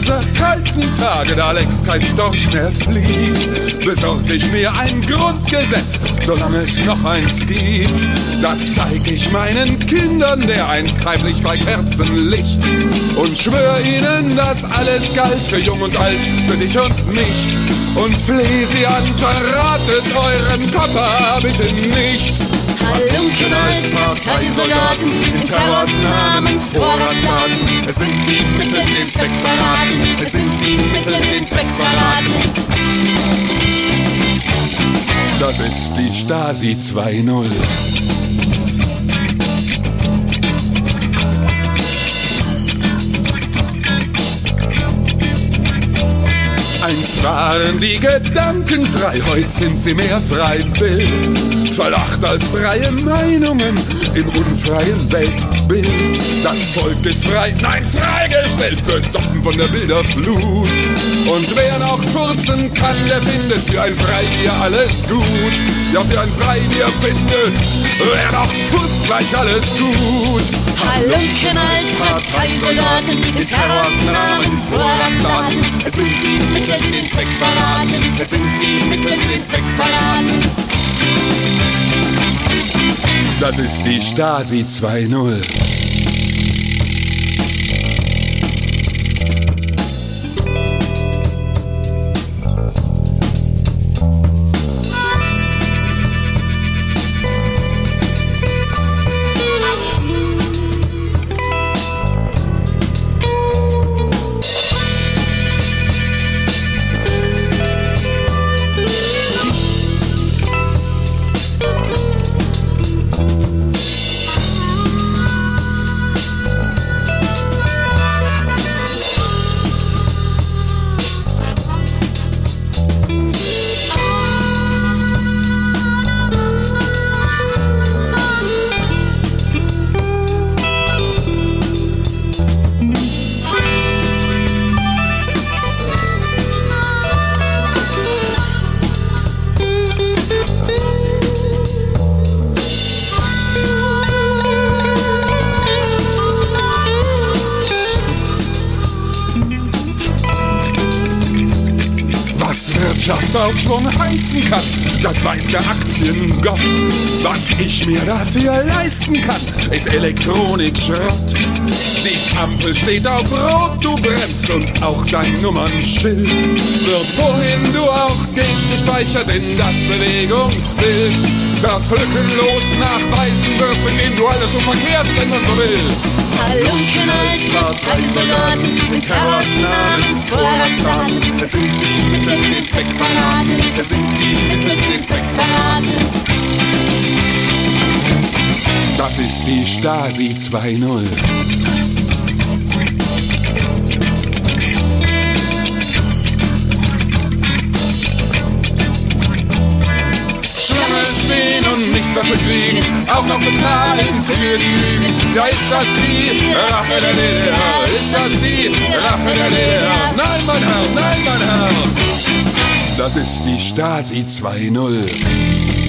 dieser kalten Tage, da längst kein Storch mehr fliegt, besorg ich mir ein Grundgesetz, solange es noch eins gibt. Das zeig ich meinen Kindern, dereinst heimlich bei Kerzenlicht, und schwör ihnen, dass alles galt für Jung und Alt, für dich und mich. Und fleh sie an, verratet euren Papa bitte nicht. Halunken als Parteisoldaten, in Terrors Namen Vorratsladen. Es sind die Mittel, den Zweck verraten. Es sind die Mittel, den Zweck verraten. Das ist die Stasi 2.0. Einst waren die Gedanken frei, heute sind sie mehr freiwillig. Verlacht als freie Meinungen im unfreien Weltbild. Das Volk ist frei, nein, freigestellt, besoffen von der Bilderflut. Und wer noch furzen kann, der findet für ein Freibier alles gut. Ja, für ein Freibier findet, wer noch furzt, gleich alles gut. Halunken als Parteisoldaten, in Terrors Namen Vorratsladen. Es sind die Mittel, die den Zweck verraten. Es sind die Mittel, die den Zweck verraten. Das ist die Stasi 2.0. Wirtschaftsaufschwung heißen kann, das weiß der Aktiengott. Was ich mir dafür leisten kann, ist Elektronikschrott. Die Ampel steht auf Rot, du bremst und auch dein Nummernschild wird, wohin du auch gehst, gespeichert in das Bewegungsbild, das lückenlos nachweisen wird, mit dem du alles so verkehrst, wenn man so will. Halunken als Parteisoldaten, in Terrors Namen Vorratsladen. Es sind die Mittel, die den Zweck verraten. Es sind die Mittel, die den Zweck verraten. Das ist die Stasi 2.0. Stehen und nichts dafür kriegen, auch noch bezahlen für die Lügen. Ja, ist das die Rache der DDR? Ist das die Rache der DDR? Nein, mein Herr, nein, mein Herr. Das ist die Stasi 2.0.